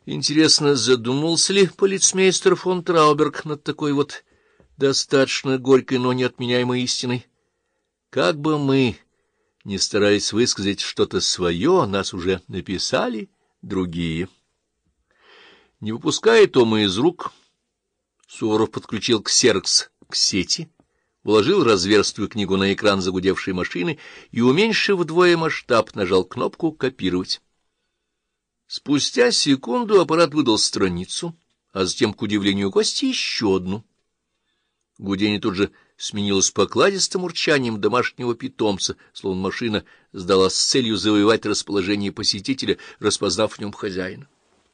Интересно, задумался ли полицмейстер фон Трауберг над такой вот достаточно горькой, но неотменяемой истиной? Как бы мы ни старались высказать что-то свое, нас уже написали другие. Не выпуская тома из рук, Суворов подключил ксерокс к сети, вложил разверстую книгу на экран загудевшей машины и, уменьшив вдвое масштаб, нажал кнопку «Копировать». Спустя секунду аппарат выдал страницу, а затем, к удивлению гостя, еще одну. Гудение тут же сменилось покладистым урчанием домашнего питомца, словно машина сдалась с целью завоевать расположение посетителя, распознав в нем хозяина.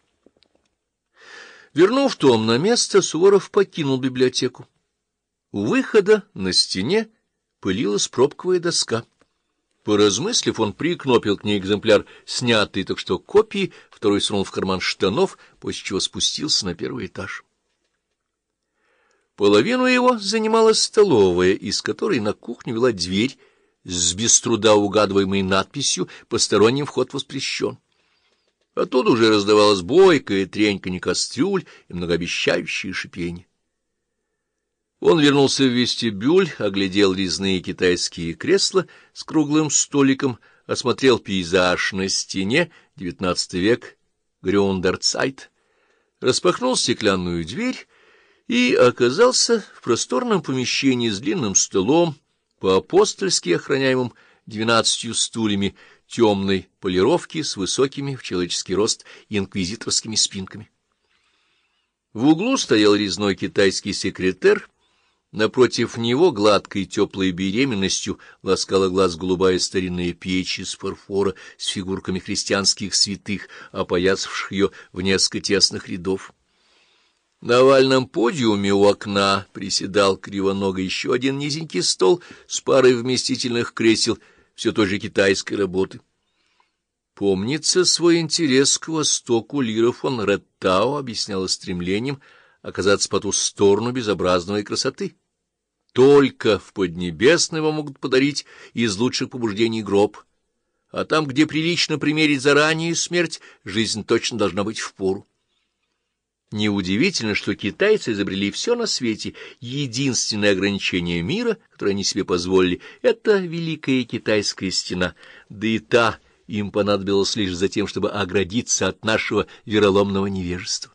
Вернув том на место, Суворов покинул библиотеку. У выхода на стене пылилась пробковая доска. Поразмыслив, он прикнопил к ней экземпляр снятый так что копии, второй сунул в карман штанов, после чего спустился на первый этаж. Половину его занимала столовая, из которой на кухню вела дверь с без труда угадываемой надписью «Посторонним вход воспрещен». Оттуда уже раздавалось бойкое треньканье кастрюль и многообещающее шипенье. Он вернулся в вестибюль, оглядел резные китайские кресла с круглым столиком, осмотрел пейзаж на стене, XIX век, Грюндерцайт, распахнул стеклянную дверь и оказался в просторном помещении с длинным столом, по-апостольски охраняемым 12 стульями темной полировки с высокими в человеческий рост инквизиторскими спинками. В углу стоял резной китайский секретер. Напротив него гладкой теплой беременностью ласкала глаз голубая старинная печь из фарфора с фигурками христианских святых, опоясавших ее в несколько тесных рядов. На овальном подиуме у окна приседал кривоного еще один низенький стол с парой вместительных кресел все той же китайской работы. Помнится, свой интерес к востоку Лира фон Реттау объясняла стремлением оказаться по ту сторону безобразной красоты. Только в Поднебесной вам могут подарить из лучших побуждений гроб, а там, где прилично примерить заранее смерть, жизнь точно должна быть впору. Неудивительно, что китайцы изобрели все на свете. Единственное ограничение мира, которое они себе позволили, — это Великая Китайская стена, да и та им понадобилась лишь за тем, чтобы оградиться от нашего вероломного невежества.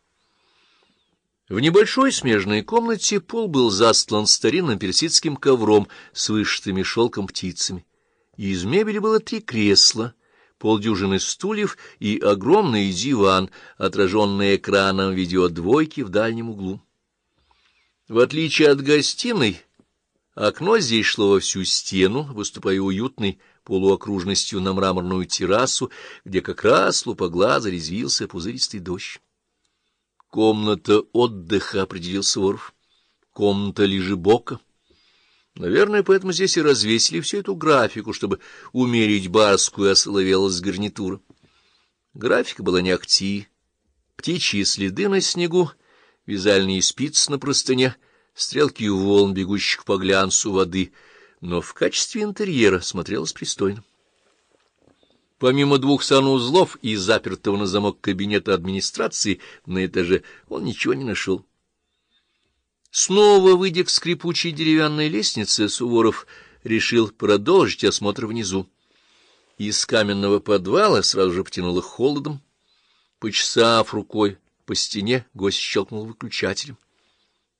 В небольшой смежной комнате пол был застлан старинным персидским ковром с вышитыми шелком птицами. Из мебели было 3 кресла, полдюжины стульев и огромный диван, отраженный экраном видеодвойки в дальнем углу. В отличие от гостиной, окно здесь шло во всю стену, выступая уютной полуокружностью на мраморную террасу, где как раз лупоглазо резвился пузыристый дождь. Комната отдыха, — определил Суворов, — комната лежебока. Наверное, поэтому здесь и развесили всю эту графику, чтобы умерить барскую осоловелость гарнитура. Графика была не ахти. Птичьи следы на снегу, вязальные спицы на простыне, стрелки волн, бегущих по глянцу воды, но в качестве интерьера смотрелось пристойно. Помимо 2 санузлов и запертого на замок кабинета администрации на этаже, он ничего не нашел. Снова, выйдя к скрипучей деревянной лестнице, Суворов решил продолжить осмотр внизу. Из каменного подвала сразу же потянуло холодом. Почесав рукой по стене, гость щелкнул выключателем.